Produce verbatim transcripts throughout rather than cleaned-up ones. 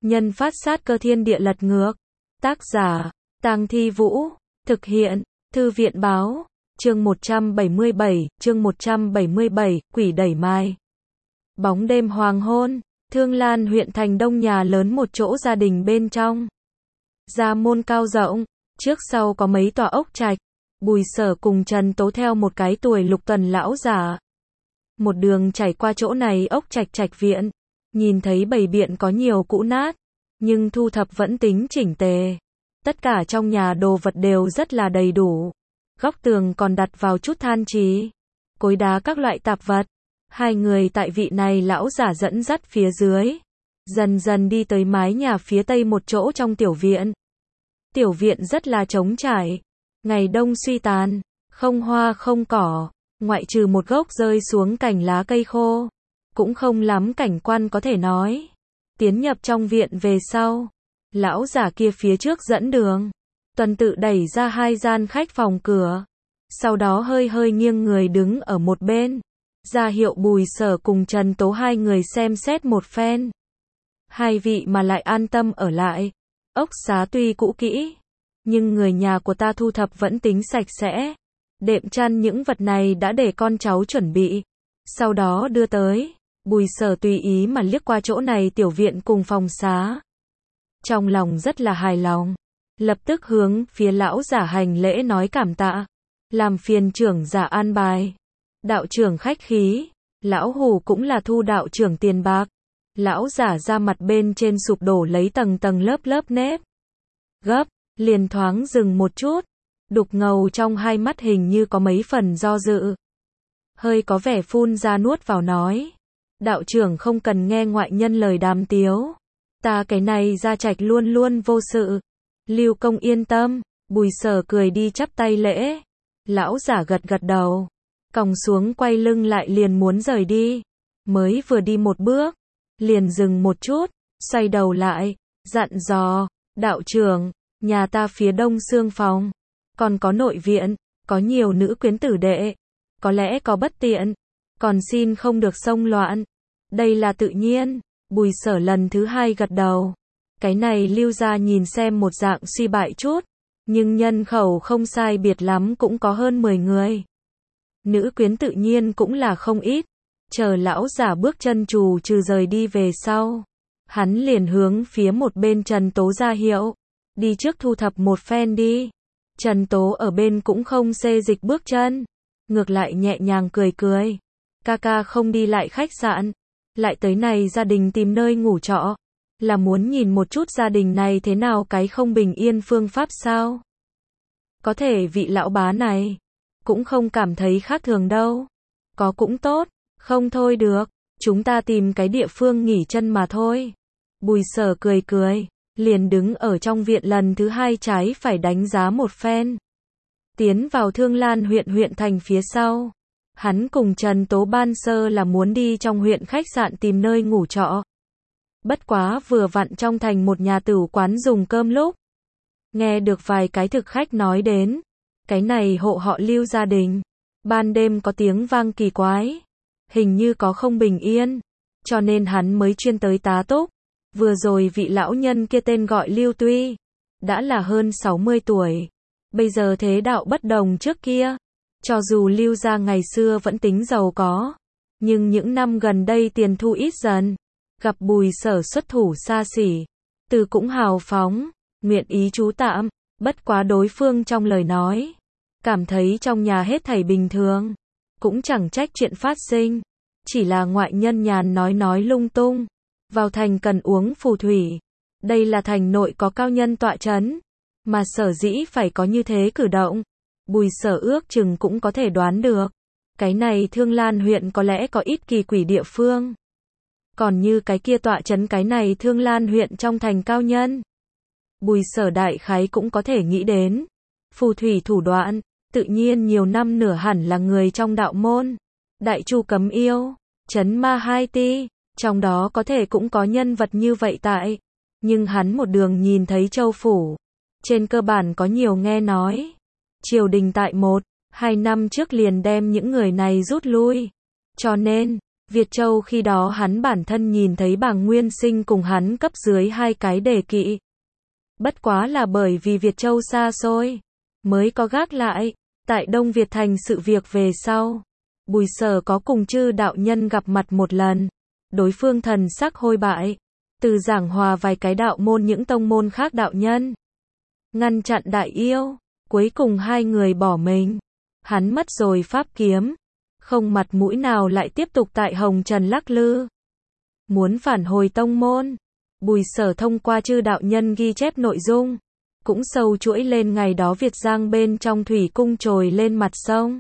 Nhân phát sát cơ thiên địa lật ngược. Tác giả, Tang Thi Vũ. Thực hiện, Thư viện báo. Chương một trăm bảy mươi bảy, chương một trăm bảy mươi bảy, quỷ đẩy mai. Bóng đêm hoàng hôn, Thương Lan huyện thành đông nhà lớn một chỗ gia đình bên trong. Gia môn cao rộng, trước sau có mấy tòa ốc trạch. Bùi Sở cùng Trần Tố theo một cái tuổi lục tuần lão giả. Một đường chảy qua chỗ này ốc trạch trạch viện. Nhìn thấy bầy biện có nhiều cũ nát, nhưng thu thập vẫn tính chỉnh tề. Tất cả trong nhà đồ vật đều rất là đầy đủ. Góc tường còn đặt vào chút than chí, cối đá các loại tạp vật. Hai người tại vị này lão giả dẫn dắt phía dưới. Dần dần đi tới mái nhà phía tây một chỗ trong tiểu viện. Tiểu viện rất là trống trải. Ngày đông suy tàn, không hoa không cỏ, ngoại trừ một gốc rơi xuống cành lá cây khô. Cũng không lắm cảnh quan có thể nói. Tiến nhập trong viện về sau, lão giả kia phía trước dẫn đường. Tuần tự đẩy ra hai gian khách phòng cửa. Sau đó hơi hơi nghiêng người đứng ở một bên. Ra hiệu Bùi Sở cùng Trần Tố hai người xem xét một phen. Hai vị mà lại an tâm ở lại. Ốc xá tuy cũ kỹ, nhưng người nhà của ta thu thập vẫn tính sạch sẽ. Đệm chăn những vật này đã để con cháu chuẩn bị. Sau đó đưa tới. Bùi Sở tùy ý mà liếc qua chỗ này tiểu viện cùng phòng xá. Trong lòng rất là hài lòng. Lập tức hướng phía lão giả hành lễ nói cảm tạ. Làm phiền trưởng giả an bài. Đạo trưởng khách khí. Lão hủ cũng là thu đạo trưởng tiền bạc. Lão giả ra mặt bên trên sụp đổ lấy tầng tầng lớp lớp nếp. Gấp, liền thoáng dừng một chút. Đục ngầu trong hai mắt hình như có mấy phần do dự. Hơi có vẻ phun ra nuốt vào nói. Đạo trưởng không cần nghe ngoại nhân lời đàm tiếu. Ta cái này gia trạch luôn luôn vô sự. Lưu công yên tâm. Bùi Sở cười đi chắp tay lễ. Lão giả gật gật đầu. Còng xuống quay lưng lại liền muốn rời đi. Mới vừa đi một bước. Liền dừng một chút. Xoay đầu lại. Dặn dò. Đạo trưởng. Nhà ta phía đông xương phòng. Còn có nội viện. Có nhiều nữ quyến tử đệ. Có lẽ có bất tiện. Còn xin không được xông loạn. Đây là tự nhiên. Bùi Sở lần thứ hai gật đầu. Cái này Lưu gia nhìn xem một dạng suy bại chút. Nhưng nhân khẩu không sai biệt lắm cũng có hơn mười người. Nữ quyến tự nhiên cũng là không ít. Chờ lão giả bước chân trù trừ rời đi về sau. Hắn liền hướng phía một bên Trần Tố ra hiệu. Đi trước thu thập một phen đi. Trần Tố ở bên cũng không xê dịch bước chân. Ngược lại nhẹ nhàng cười cười. Ca ca không đi lại khách sạn. Lại tới này gia đình tìm nơi ngủ trọ. Là muốn nhìn một chút gia đình này thế nào cái không bình yên phương pháp sao? Có thể vị lão bá này cũng không cảm thấy khác thường đâu. Có cũng tốt, không thôi được. Chúng ta tìm cái địa phương nghỉ chân mà thôi. Bùi Sở cười cười. Liền đứng ở trong viện lần thứ hai trái phải đánh giá một phen. Tiến vào Thương Lan huyện huyện thành phía sau. Hắn cùng Trần Tố ban sơ là muốn đi trong huyện khách sạn tìm nơi ngủ trọ. Bất quá vừa vặn trong thành một nhà tửu quán dùng cơm lúc. Nghe được vài cái thực khách nói đến. Cái này hộ họ Lưu gia đình. Ban đêm có tiếng vang kỳ quái. Hình như có không bình yên. Cho nên hắn mới chuyên tới tá túc. Vừa rồi vị lão nhân kia tên gọi Lưu tuy. Đã là hơn sáu mươi tuổi. Bây giờ thế đạo bất đồng trước kia. Cho dù Lưu gia ngày xưa vẫn tính giàu có. Nhưng những năm gần đây tiền thu ít dần. Gặp Bùi Sở xuất thủ xa xỉ. Từ cũng hào phóng. Nguyện ý trú tạm. Bất quá đối phương trong lời nói. Cảm thấy trong nhà hết thảy bình thường. Cũng chẳng trách chuyện phát sinh. Chỉ là ngoại nhân nhàn nói nói lung tung. Vào thành cần uống phù thủy. Đây là thành nội có cao nhân tọa chấn. Mà sở dĩ phải có như thế cử động. Bùi Sở ước chừng cũng có thể đoán được. Cái này Thương Lan huyện có lẽ có ít kỳ quỷ địa phương. Còn như cái kia tọa chấn cái này Thương Lan huyện trong thành cao nhân. Bùi Sở đại khái cũng có thể nghĩ đến. Phù thủy thủ đoạn. Tự nhiên nhiều năm nửa hẳn là người trong đạo môn. Đại chu cấm yêu. Chấn ma hai ti. Trong đó có thể cũng có nhân vật như vậy tại. Nhưng hắn một đường nhìn thấy châu phủ. Trên cơ bản có nhiều nghe nói. Triều đình tại một, hai năm trước liền đem những người này rút lui. Cho nên, Việt Châu khi đó hắn bản thân nhìn thấy Bàng Nguyên Sinh cùng hắn cấp dưới hai cái đề kỵ. Bất quá là bởi vì Việt Châu xa xôi, mới có gác lại. Tại Đông Việt thành sự việc về sau, Bùi Sở có cùng chư đạo nhân gặp mặt một lần. Đối phương thần sắc hôi bại, từ giảng hòa vài cái đạo môn những tông môn khác đạo nhân, ngăn chặn đại yêu, cuối cùng hai người bỏ mình. Hắn mất rồi pháp kiếm, không mặt mũi nào lại tiếp tục tại Hồng Trần lắc lư. Muốn phản hồi tông môn, Bùi Sở thông qua chư đạo nhân ghi chép nội dung, cũng sâu chuỗi lên ngày đó Việt Giang bên trong thủy cung trồi lên mặt sông.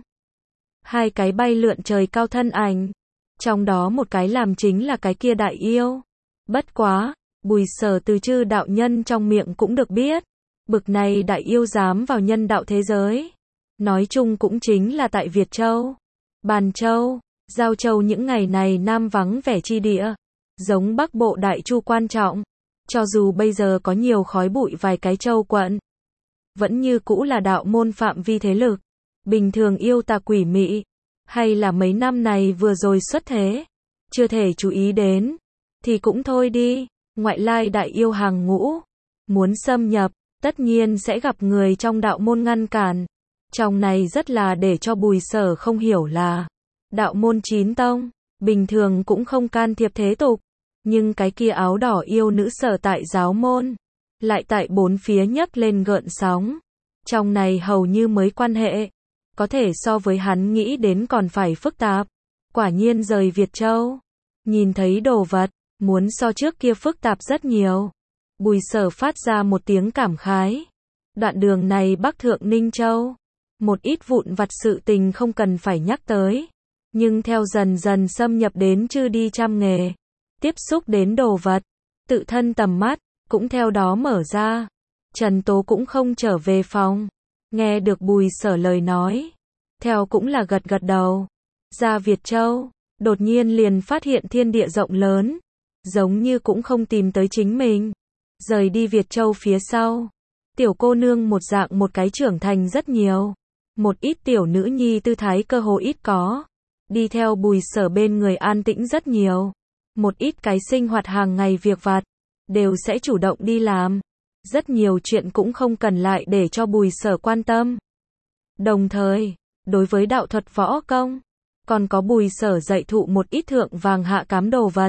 Hai cái bay lượn trời cao thân ảnh, trong đó một cái làm chính là cái kia đại yêu. Bất quá, Bùi Sở từ chư đạo nhân trong miệng cũng được biết, bực này đại yêu dám vào nhân đạo thế giới. Nói chung cũng chính là tại Việt Châu, Bàn Châu, Giao Châu những ngày này nam vắng vẻ chi địa, giống Bắc Bộ Đại Chu quan trọng. Cho dù bây giờ có nhiều khói bụi vài cái châu quận, vẫn như cũ là đạo môn phạm vi thế lực. Bình thường yêu tà quỷ mị, hay là mấy năm này vừa rồi xuất thế, chưa thể chú ý đến, thì cũng thôi đi. Ngoại lai đại yêu hàng ngũ, muốn xâm nhập, tất nhiên sẽ gặp người trong đạo môn ngăn cản. Trong này rất là để cho Bùi Sở không hiểu là, đạo môn chín tông, bình thường cũng không can thiệp thế tục. Nhưng cái kia áo đỏ yêu nữ Sở tại giáo môn, lại tại bốn phía nhấc lên gợn sóng. Trong này hầu như mới quan hệ, có thể so với hắn nghĩ đến còn phải phức tạp. Quả nhiên rời Việt Châu, nhìn thấy đồ vật, muốn so trước kia phức tạp rất nhiều. Bùi Sở phát ra một tiếng cảm khái. Đoạn đường này bắc thượng Ninh Châu, một ít vụn vặt sự tình không cần phải nhắc tới. Nhưng theo dần dần xâm nhập đến chư đi trăm nghề, tiếp xúc đến đồ vật, tự thân tầm mắt, cũng theo đó mở ra. Trần Tố cũng không trở về phòng, nghe được Bùi Sở lời nói, theo cũng là gật gật đầu. Ra Việt Châu, đột nhiên liền phát hiện thiên địa rộng lớn, giống như cũng không tìm tới chính mình. Rời đi Việt Châu phía sau, tiểu cô nương một dạng một cái trưởng thành rất nhiều. Một ít tiểu nữ nhi tư thái cơ hồ ít có, đi theo Bùi Sở bên người an tĩnh rất nhiều. Một ít cái sinh hoạt hàng ngày việc vặt, đều sẽ chủ động đi làm. Rất nhiều chuyện cũng không cần lại để cho Bùi Sở quan tâm. Đồng thời, đối với đạo thuật võ công, còn có Bùi Sở dạy thụ một ít thượng vàng hạ cám đồ vật.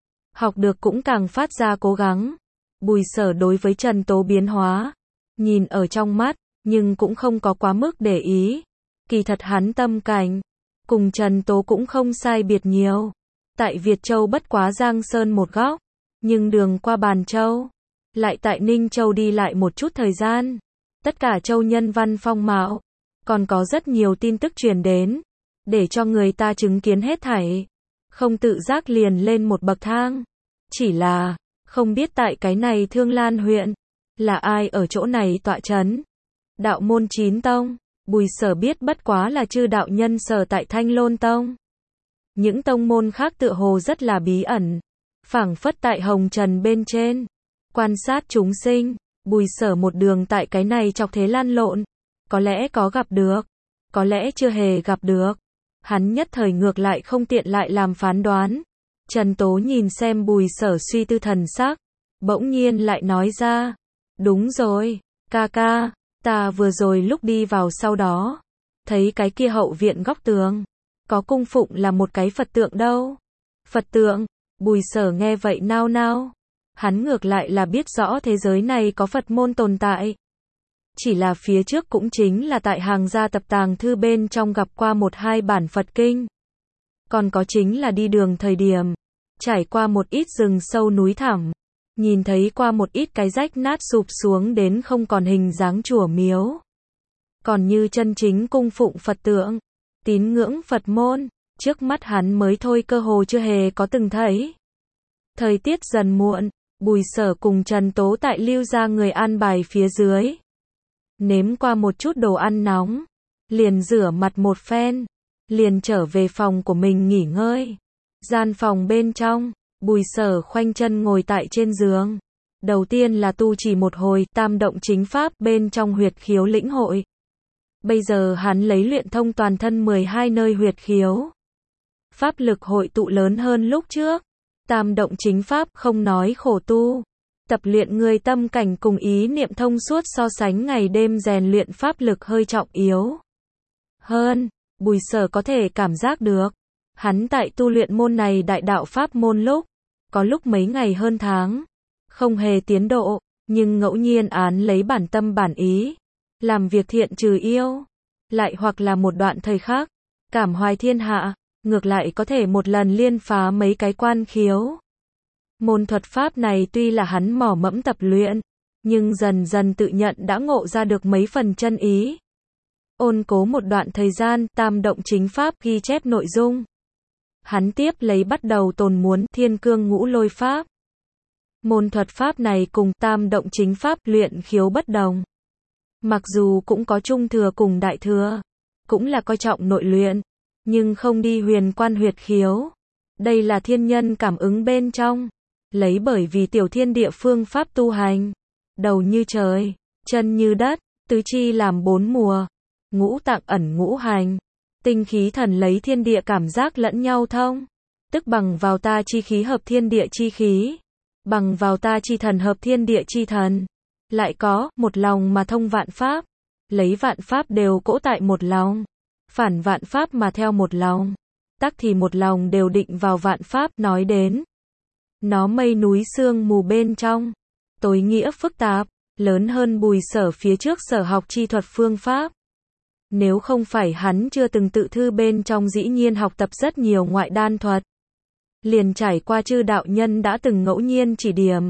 Học được cũng càng phát ra cố gắng. Bùi Sở đối với Trần Tố biến hóa, nhìn ở trong mắt, nhưng cũng không có quá mức để ý. Kỳ thật hắn tâm cảnh, cùng Trần Tố cũng không sai biệt nhiều. Tại Việt Châu bất quá Giang Sơn một góc, nhưng đường qua Bàn Châu, lại tại Ninh Châu đi lại một chút thời gian. Tất cả châu nhân văn phong mạo, còn có rất nhiều tin tức truyền đến, để cho người ta chứng kiến hết thảy. Không tự giác liền lên một bậc thang. Chỉ là, không biết tại cái này Thương Lan huyện, là ai ở chỗ này tọa chấn. Đạo môn chín tông, Bùi Sở biết bất quá là chư đạo nhân Sở tại Thanh Lôn Tông. Những tông môn khác tựa hồ rất là bí ẩn, phảng phất tại Hồng Trần bên trên, quan sát chúng sinh. Bùi Sở một đường tại cái này chọc thế lan lộn, có lẽ có gặp được, có lẽ chưa hề gặp được. Hắn nhất thời ngược lại không tiện lại làm phán đoán. Trần Tố nhìn xem Bùi Sở suy tư thần sắc, bỗng nhiên lại nói ra, đúng rồi, ca ca, ta vừa rồi lúc đi vào sau đó, thấy cái kia hậu viện góc tường, có cung phụng là một cái Phật tượng đâu. Phật tượng? Bùi Sở nghe vậy nao nao. Hắn ngược lại là biết rõ thế giới này có Phật môn tồn tại. Chỉ là phía trước cũng chính là tại hàng gia tập tàng thư bên trong gặp qua một hai bản Phật kinh. Còn có chính là đi đường thời điểm, trải qua một ít rừng sâu núi thẳm, nhìn thấy qua một ít cái rách nát sụp xuống đến không còn hình dáng chùa miếu. Còn như chân chính cung phụng Phật tượng, tín ngưỡng Phật môn, trước mắt hắn mới thôi cơ hồ chưa hề có từng thấy. Thời tiết dần muộn, Bùi Sở cùng Trần Tố tại Lưu gia người an bài phía dưới. Nếm qua một chút đồ ăn nóng, liền rửa mặt một phen, liền trở về phòng của mình nghỉ ngơi. Gian phòng bên trong, Bùi Sở khoanh chân ngồi tại trên giường. Đầu tiên là tu chỉ một hồi tam động chính pháp bên trong huyệt khiếu lĩnh hội. Bây giờ hắn lấy luyện thông toàn thân mười hai nơi huyệt khiếu. Pháp lực hội tụ lớn hơn lúc trước. Tam động chính pháp không nói khổ tu. Tập luyện người tâm cảnh cùng ý niệm thông suốt so sánh ngày đêm rèn luyện pháp lực hơi trọng yếu hơn. Bùi Sở có thể cảm giác được. Hắn tại tu luyện môn này đại đạo pháp môn lúc, có lúc mấy ngày hơn tháng, không hề tiến độ, nhưng ngẫu nhiên án lấy bản tâm bản ý, làm việc thiện trừ yêu, lại hoặc là một đoạn thời khác, cảm hoài thiên hạ, ngược lại có thể một lần liên phá mấy cái quan khiếu. Môn thuật pháp này tuy là hắn mỏ mẫm tập luyện, nhưng dần dần tự nhận đã ngộ ra được mấy phần chân ý. Ôn cố một đoạn thời gian, tam động chính pháp ghi chép nội dung. Hắn tiếp lấy bắt đầu tồn muốn thiên cương ngũ lôi pháp. Môn thuật pháp này cùng tam động chính pháp luyện khiếu bất đồng. Mặc dù cũng có trung thừa cùng đại thừa, cũng là coi trọng nội luyện, nhưng không đi huyền quan huyệt khiếu. Đây là thiên nhân cảm ứng bên trong. Lấy bởi vì tiểu thiên địa phương pháp tu hành. Đầu như trời, chân như đất, tứ chi làm bốn mùa. Ngũ tạng ẩn ngũ hành. Tinh khí thần lấy thiên địa cảm giác lẫn nhau thông. Tức bằng vào ta chi khí hợp thiên địa chi khí. Bằng vào ta chi thần hợp thiên địa chi thần. Lại có, một lòng mà thông vạn pháp. Lấy vạn pháp đều cỗ tại một lòng. Phản vạn pháp mà theo một lòng. Tắc thì một lòng đều định vào vạn pháp nói đến. Nó mây núi sương mù bên trong. Tối nghĩa phức tạp, lớn hơn Bùi Sở phía trước sở học chi thuật phương pháp. Nếu không phải hắn chưa từng tự thư bên trong dĩ nhiên học tập rất nhiều ngoại đan thuật. Liền trải qua chư đạo nhân đã từng ngẫu nhiên chỉ điểm.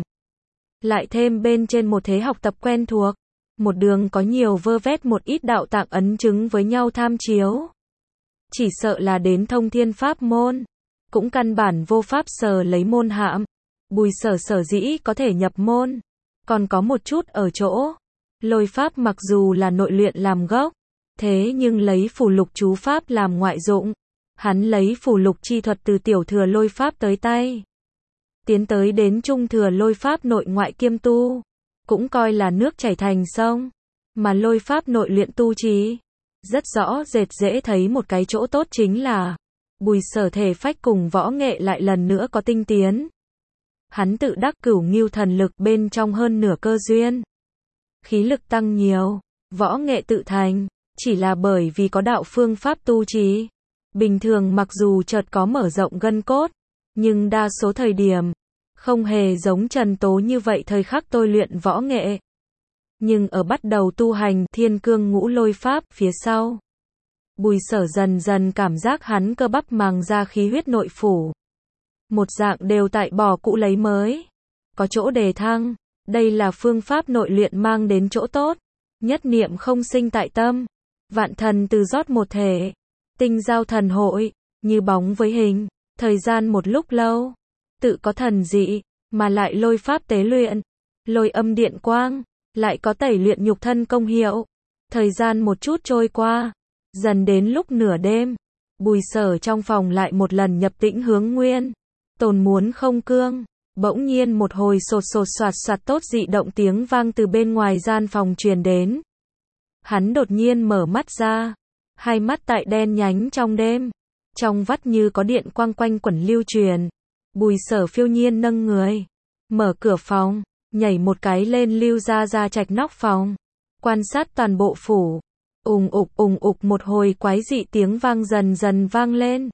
Lại thêm bên trên một thế học tập quen thuộc. Một đường có nhiều vơ vét một ít đạo tạng ấn chứng với nhau tham chiếu. Chỉ sợ là đến thông thiên pháp môn. Cũng căn bản vô pháp sờ lấy môn hạm. Bùi Sở sở dĩ có thể nhập môn. Còn có một chút ở chỗ. Lôi pháp mặc dù là nội luyện làm gốc. Thế nhưng lấy phù lục chú pháp làm ngoại dụng. Hắn lấy phù lục chi thuật từ tiểu thừa lôi pháp tới tay. Tiến tới đến trung thừa lôi pháp nội ngoại kiêm tu. Cũng coi là nước chảy thành sông. Mà lôi pháp nội luyện tu trí. Rất rõ rệt dễ thấy một cái chỗ tốt chính là Bùi Sở thể phách cùng võ nghệ lại lần nữa có tinh tiến. Hắn tự đắc cửu ngưu thần lực bên trong hơn nửa cơ duyên. Khí lực tăng nhiều, võ nghệ tự thành, chỉ là bởi vì có đạo phương pháp tu trí. Bình thường mặc dù chợt có mở rộng gân cốt, nhưng đa số thời điểm, không hề giống Trần Tố như vậy thời khắc tôi luyện võ nghệ. Nhưng ở bắt đầu tu hành thiên cương ngũ lôi pháp phía sau. Bùi Sở dần dần cảm giác hắn cơ bắp màng ra khí huyết nội phủ. Một dạng đều tại bỏ cũ lấy mới. Có chỗ đề thăng. Đây là phương pháp nội luyện mang đến chỗ tốt. Nhất niệm không sinh tại tâm. Vạn thần từ rót một thể. Tinh giao thần hội. Như bóng với hình. Thời gian một lúc lâu. Tự có thần dị. Mà lại lôi pháp tế luyện. Lôi âm điện quang. Lại có tẩy luyện nhục thân công hiệu. Thời gian một chút trôi qua. Dần đến lúc nửa đêm. Bùi Sở trong phòng lại một lần nhập tĩnh hướng nguyên. Tồn muốn không cương. Bỗng nhiên một hồi sột sột soạt soạt tốt dị động tiếng vang từ bên ngoài gian phòng truyền đến. Hắn đột nhiên mở mắt ra. Hai mắt tại đen nhánh trong đêm. Trong vắt như có điện quang quanh quẩn lưu truyền. Bùi Sở phiêu nhiên nâng người. Mở cửa phòng. Nhảy một cái lên Lưu Gia Gia Trạch nóc phòng. Quan sát toàn bộ phủ. Ùng ục ùng ục một hồi quái dị tiếng vang dần dần vang lên.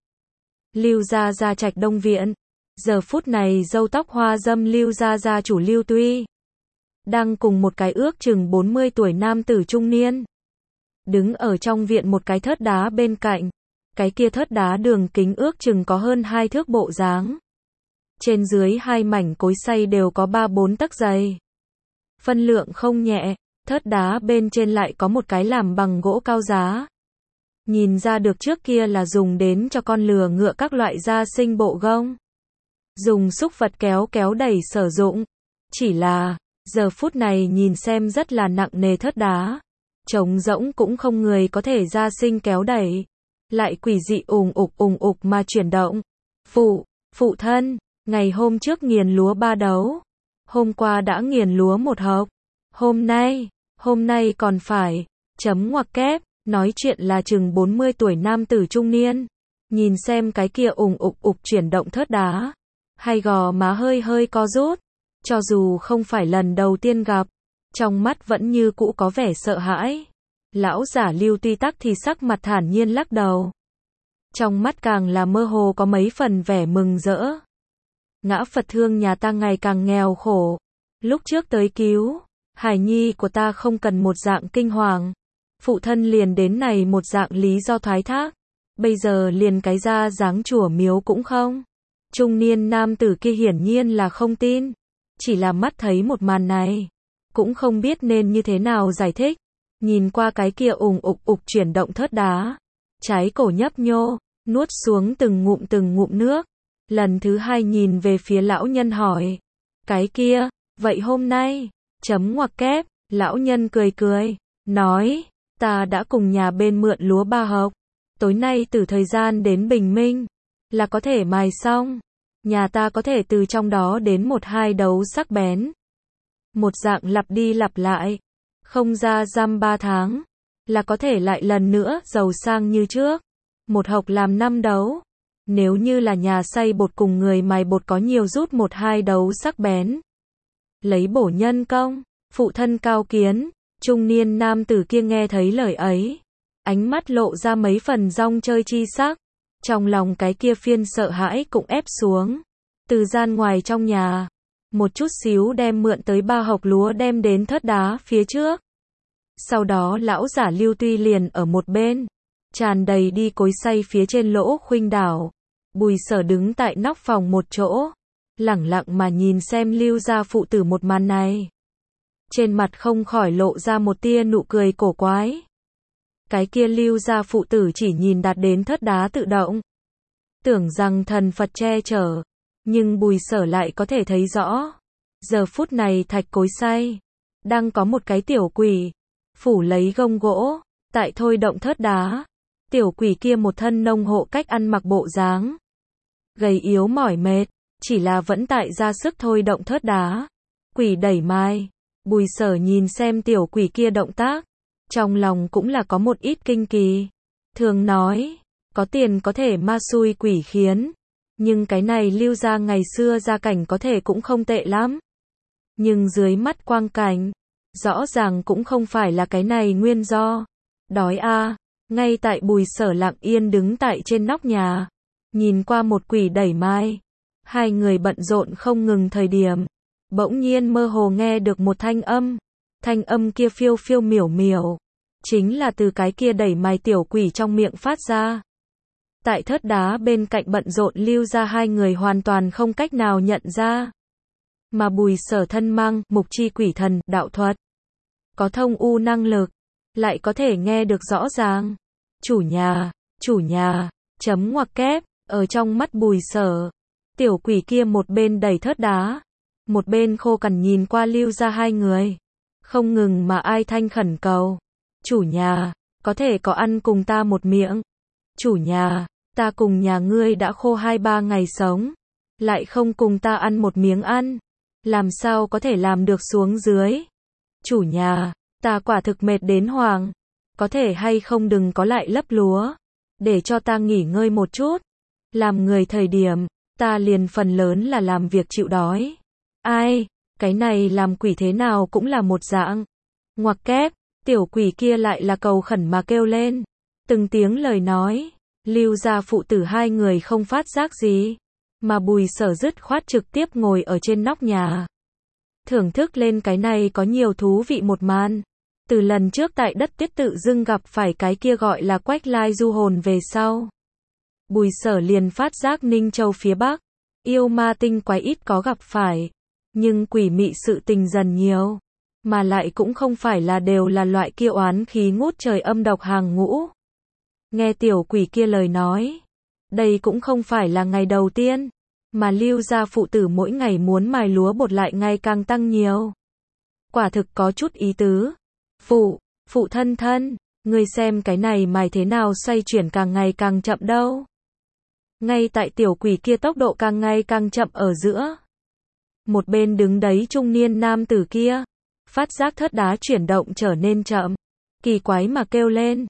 Lưu Gia Gia Trạch Đông Viện. Giờ phút này râu tóc hoa dâm Lưu Gia Gia chủ Lưu Tuy. Đang cùng một cái ước chừng bốn mươi tuổi nam tử trung niên. Đứng ở trong viện một cái thớt đá bên cạnh. Cái kia thớt đá đường kính ước chừng có hơn hai thước bộ dáng. Trên dưới hai mảnh cối xay đều có ba bốn tấc dày. Phân lượng không nhẹ, thớt đá bên trên lại có một cái làm bằng gỗ cao giá. Nhìn ra được trước kia là dùng đến cho con lừa ngựa các loại gia sinh bộ gông. Dùng xúc vật kéo kéo đẩy sử dụng. Chỉ là, giờ phút này nhìn xem rất là nặng nề thớt đá. Trống rỗng cũng không người có thể gia sinh kéo đẩy. Lại quỷ dị ùng ục ùng ục mà chuyển động. Phụ, phụ thân. Ngày hôm trước nghiền lúa ba đấu. Hôm qua đã nghiền lúa một hộc. Hôm nay, hôm nay còn phải, chấm ngoặc kép, nói chuyện là chừng bốn mươi tuổi nam tử trung niên. nhìn xem cái kia ùng ục ục chuyển động thớt đá, hai gò má hơi hơi co rút, cho dù không phải lần đầu tiên gặp, trong mắt vẫn như cũ có vẻ sợ hãi. Lão giả Lưu tuy tắc thì sắc mặt thản nhiên lắc đầu. Trong mắt càng là mơ hồ có mấy phần vẻ mừng rỡ. Ngã Phật thương nhà ta ngày càng nghèo khổ. Lúc trước tới cứu, hài nhi của ta không cần một dạng kinh hoàng. Phụ thân liền đến này một dạng lý do thoái thác. Bây giờ liền cái ra dáng chùa miếu cũng không. Trung niên nam tử kia hiển nhiên là không tin. Chỉ là mắt thấy một màn này. Cũng không biết nên như thế nào giải thích. Nhìn qua cái kia ùng ục ục chuyển động thớt đá. Trái cổ nhấp nhô, nuốt xuống từng ngụm từng ngụm nước. Lần thứ hai nhìn về phía lão nhân hỏi. Cái kia, vậy hôm nay, chấm ngoặc kép, lão nhân cười cười, nói, ta đã cùng nhà bên mượn lúa ba hộc. Tối nay từ thời gian đến bình minh, là có thể mài xong. Nhà ta có thể từ trong đó đến một hai đấu sắc bén. Một dạng lặp đi lặp lại. Không ra dăm ba tháng, là có thể lại lần nữa giàu sang như trước. Một hộc làm năm đấu. Nếu như là nhà xay bột cùng người mài bột có nhiều rút một hai đấu sắc bén. Lấy bổ nhân công, phụ thân cao kiến, trung niên nam tử kia nghe thấy lời ấy. Ánh mắt lộ ra mấy phần rong chơi chi sắc. Trong lòng cái kia phiên sợ hãi cũng ép xuống. Từ gian ngoài trong nhà, một chút xíu đem mượn tới ba hộc lúa đem đến thớt đá phía trước. Sau đó lão giả Lưu tuy liền ở một bên, tràn đầy đi cối xay phía trên lỗ khuynh đảo. Bùi Sở đứng tại nóc phòng một chỗ, lẳng lặng mà nhìn xem Lưu gia phụ tử một màn này. Trên mặt không khỏi lộ ra một tia nụ cười cổ quái. Cái kia Lưu gia phụ tử chỉ nhìn đạt đến thớt đá tự động, tưởng rằng thần Phật che chở, nhưng Bùi Sở lại có thể thấy rõ. Giờ phút này thạch cối xay, đang có một cái tiểu quỷ, phủ lấy gông gỗ, tại thôi động thớt đá. Tiểu quỷ kia một thân nông hộ cách ăn mặc bộ dáng. Gầy yếu mỏi mệt, chỉ là vẫn tại ra sức thôi động thớt đá. Quỷ đẩy mai, Bùi Sở nhìn xem tiểu quỷ kia động tác. Trong lòng cũng là có một ít kinh kỳ. Thường nói, có tiền có thể ma xui quỷ khiến. Nhưng cái này Lưu gia ngày xưa gia cảnh có thể cũng không tệ lắm. Nhưng dưới mắt quang cảnh, rõ ràng cũng không phải là cái này nguyên do. Đói a à, ngay tại Bùi Sở lặng yên đứng tại trên nóc nhà. Nhìn qua một quỷ đẩy mai. Hai người bận rộn không ngừng thời điểm. Bỗng nhiên mơ hồ nghe được một thanh âm. Thanh âm kia phiêu phiêu miểu miểu. Chính là từ cái kia đẩy mai tiểu quỷ trong miệng phát ra. Tại thớt đá bên cạnh bận rộn Lưu gia hai người hoàn toàn không cách nào nhận ra. Mà Bùi Sở thân mang mục chi quỷ thần đạo thuật. Có thông u năng lực. Lại có thể nghe được rõ ràng. Chủ nhà, chủ nhà, chấm ngoặc kép, ở trong mắt Bùi Sở. Tiểu quỷ kia một bên đẩy thớt đá. Một bên khô cằn nhìn qua Lưu gia hai người. Không ngừng mà ai thanh khẩn cầu. Chủ nhà, có thể có ăn cùng ta một miệng. Chủ nhà, ta cùng nhà ngươi đã khô hai ba ngày sống. Lại không cùng ta ăn một miếng ăn. Làm sao có thể làm được xuống dưới. Chủ nhà, ta quả thực mệt đến hoàng. Có thể hay không đừng có lại lấp lúa. Để cho ta nghỉ ngơi một chút. Làm người thời điểm, ta liền phần lớn là làm việc chịu đói. Ai, cái này làm quỷ thế nào cũng là một dạng. Ngoặc kép, tiểu quỷ kia lại là cầu khẩn mà kêu lên. Từng tiếng lời nói, Lưu gia phụ tử hai người không phát giác gì. Mà Bùi Sở dứt khoát trực tiếp ngồi ở trên nóc nhà. Thưởng thức lên cái này có nhiều thú vị một màn. Từ lần trước tại đất Tiết tự dưng gặp phải cái kia gọi là Quách Lai du hồn về sau. Bùi Sở liền phát giác Ninh Châu phía Bắc. Yêu ma tinh quái ít có gặp phải. Nhưng quỷ mị sự tình dần nhiều. Mà lại cũng không phải là đều là loại kia oán khí ngút trời âm độc hàng ngũ. Nghe tiểu quỷ kia lời nói. Đây cũng không phải là ngày đầu tiên. Mà Lưu gia phụ tử mỗi ngày muốn mài lúa bột lại ngày càng tăng nhiều. Quả thực có chút ý tứ. Phụ, phụ thân thân, ngươi xem cái này mài thế nào xoay chuyển càng ngày càng chậm đâu. Ngay tại tiểu quỷ kia tốc độ càng ngày càng chậm ở giữa. Một bên đứng đấy trung niên nam tử kia. Phát giác thớt đá chuyển động trở nên chậm. Kỳ quái mà kêu lên.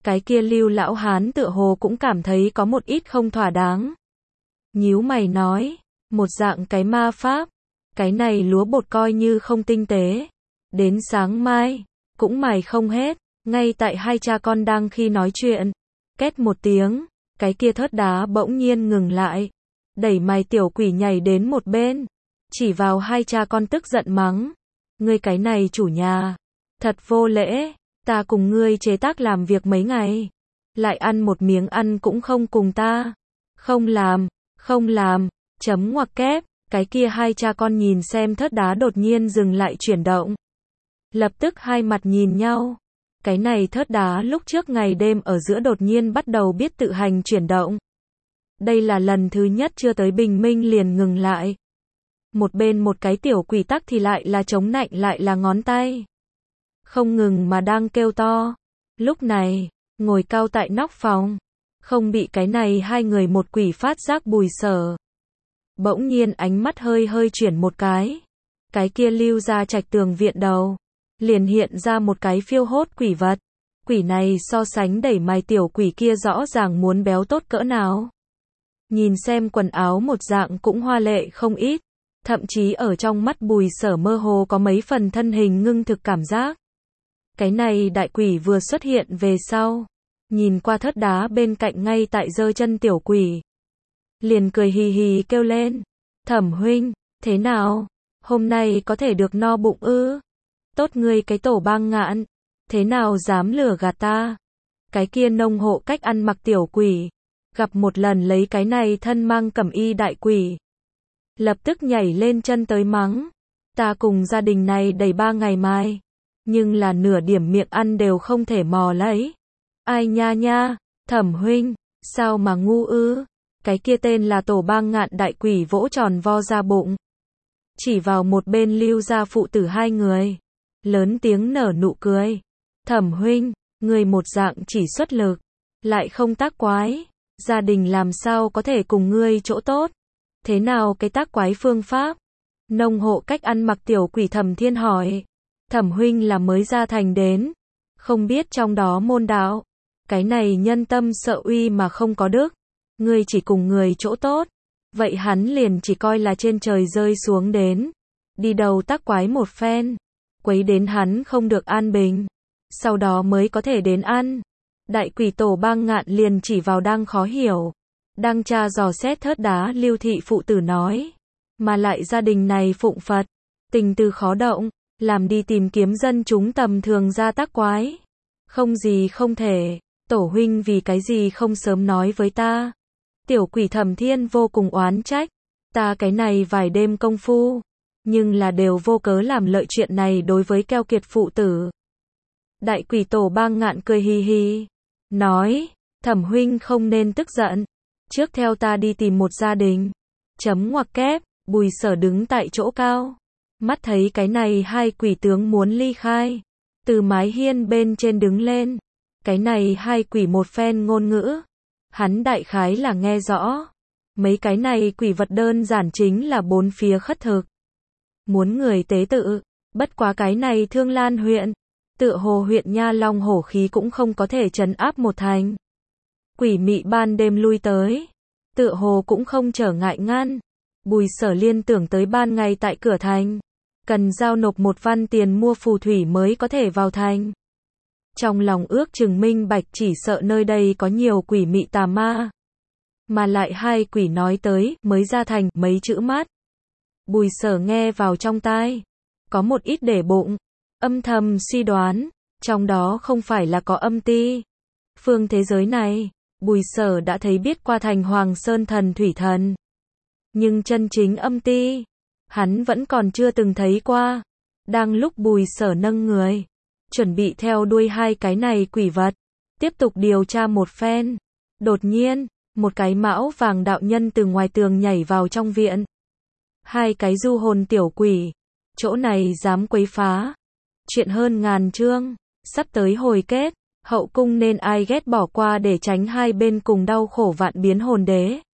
Cái kia Lưu lão hán tựa hồ cũng cảm thấy có một ít không thỏa đáng. Nhíu mày nói, một dạng cái ma pháp, cái này lúa bột coi như không tinh tế. Đến sáng mai, cũng mài không hết, ngay tại hai cha con đang khi nói chuyện. Két một tiếng, cái kia thớt đá bỗng nhiên ngừng lại. Đẩy mày tiểu quỷ nhảy đến một bên, chỉ vào hai cha con tức giận mắng. Ngươi cái này chủ nhà, thật vô lễ, ta cùng ngươi chế tác làm việc mấy ngày. Lại ăn một miếng ăn cũng không cùng ta. Không làm, không làm, chấm ngoặc kép, cái kia hai cha con nhìn xem thớt đá đột nhiên dừng lại chuyển động. Lập tức hai mặt nhìn nhau. Cái này thớt đá lúc trước ngày đêm ở giữa đột nhiên bắt đầu biết tự hành chuyển động. Đây là lần thứ nhất chưa tới bình minh liền ngừng lại. Một bên một cái tiểu quỷ tắc thì lại là chống nạnh lại là ngón tay. Không ngừng mà đang kêu to. Lúc này, ngồi cao tại nóc phòng, không bị cái này hai người một quỷ phát giác Bùi Sở. Bỗng nhiên ánh mắt hơi hơi chuyển một cái. Cái kia Lưu ra trạch tường viện đầu, liền hiện ra một cái phiêu hốt quỷ vật. Quỷ này so sánh đẩy mày tiểu quỷ kia rõ ràng muốn béo tốt cỡ nào. Nhìn xem quần áo một dạng cũng hoa lệ không ít. Thậm chí ở trong mắt Bùi Sở mơ hồ có mấy phần thân hình ngưng thực cảm giác. Cái này đại quỷ vừa xuất hiện về sau, nhìn qua thớt đá bên cạnh ngay tại giơ chân tiểu quỷ, liền cười hì hì kêu lên, Thẩm huynh, thế nào, hôm nay có thể được no bụng ư? Tốt ngươi cái tổ bang ngạn, thế nào dám lừa gạt ta? Cái kia nông hộ cách ăn mặc tiểu quỷ, gặp một lần lấy cái này thân mang cẩm y đại quỷ, lập tức nhảy lên chân tới mắng, ta cùng gia đình này đầy ba ngày mai, nhưng là nửa điểm miệng ăn đều không thể mò lấy. Ai nha nha, Thẩm huynh, sao mà ngu ư? Cái kia tên là tổ bang ngạn đại quỷ vỗ tròn vo ra bụng, chỉ vào một bên Lưu gia phụ tử hai người, lớn tiếng nở nụ cười. Thẩm huynh, người một dạng chỉ xuất lực, lại không tác quái, gia đình làm sao có thể cùng ngươi chỗ tốt? Thế nào cái tác quái phương pháp? Nông hộ cách ăn mặc tiểu quỷ Thẩm Thiên hỏi. Thẩm huynh là mới ra thành đến, không biết trong đó môn đạo. Cái này nhân tâm sợ uy mà không có đức, ngươi chỉ cùng người chỗ tốt, vậy hắn liền chỉ coi là trên trời rơi xuống đến, đi đầu tác quái một phen, quấy đến hắn không được an bình, sau đó mới có thể đến ăn. Đại quỷ tổ bang ngạn liền chỉ vào đang khó hiểu, đang tra dò xét thớt đá Lưu thị phụ tử nói, mà lại gia đình này phụng Phật, tình từ khó động, làm đi tìm kiếm dân chúng tầm thường ra tác quái. Không gì không thể, tổ huynh vì cái gì không sớm nói với ta? Tiểu quỷ Thẩm Thiên vô cùng oán trách, ta cái này vài đêm công phu, nhưng là đều vô cớ làm lợi chuyện này đối với keo kiệt phụ tử. Đại quỷ tổ bang ngạn cười hì hì, nói, Thẩm huynh không nên tức giận, trước theo ta đi tìm một gia đình. Chấm ngoặc kép, Bùi Sở đứng tại chỗ cao, mắt thấy cái này hai quỷ tướng muốn ly khai, từ mái hiên bên trên đứng lên. Cái này hai quỷ một phen ngôn ngữ, hắn đại khái là nghe rõ. Mấy cái này quỷ vật đơn giản chính là bốn phía khất thực, muốn người tế tự. Bất quá cái này Thương Lan huyện, tựa hồ huyện Nha Long hổ khí cũng không có thể trấn áp một thành. Quỷ mị ban đêm lui tới, tựa hồ cũng không trở ngại ngăn. Bùi Sở liên tưởng tới ban ngày tại cửa thành, cần giao nộp một văn tiền mua phù thủy mới có thể vào thành. Trong lòng ước chừng minh bạch chỉ sợ nơi đây có nhiều quỷ mị tà ma. Mà lại hai quỷ nói tới, mới ra thành, mấy chữ mát. Bùi Sở nghe vào trong tai, có một ít để bụng, âm thầm suy đoán, trong đó không phải là có âm ti. Phương thế giới này, Bùi Sở đã thấy biết qua thành Hoàng Sơn thần thủy thần. Nhưng chân chính âm ti, hắn vẫn còn chưa từng thấy qua. Đang lúc Bùi Sở nâng người, chuẩn bị theo đuôi hai cái này quỷ vật, tiếp tục điều tra một phen. Đột nhiên, một cái mão vàng đạo nhân từ ngoài tường nhảy vào trong viện. Hai cái du hồn tiểu quỷ, chỗ này dám quấy phá. Chuyện hơn ngàn chương, sắp tới hồi kết, hậu cung nên ai ghét bỏ qua để tránh hai bên cùng đau khổ vạn biến hồn đế.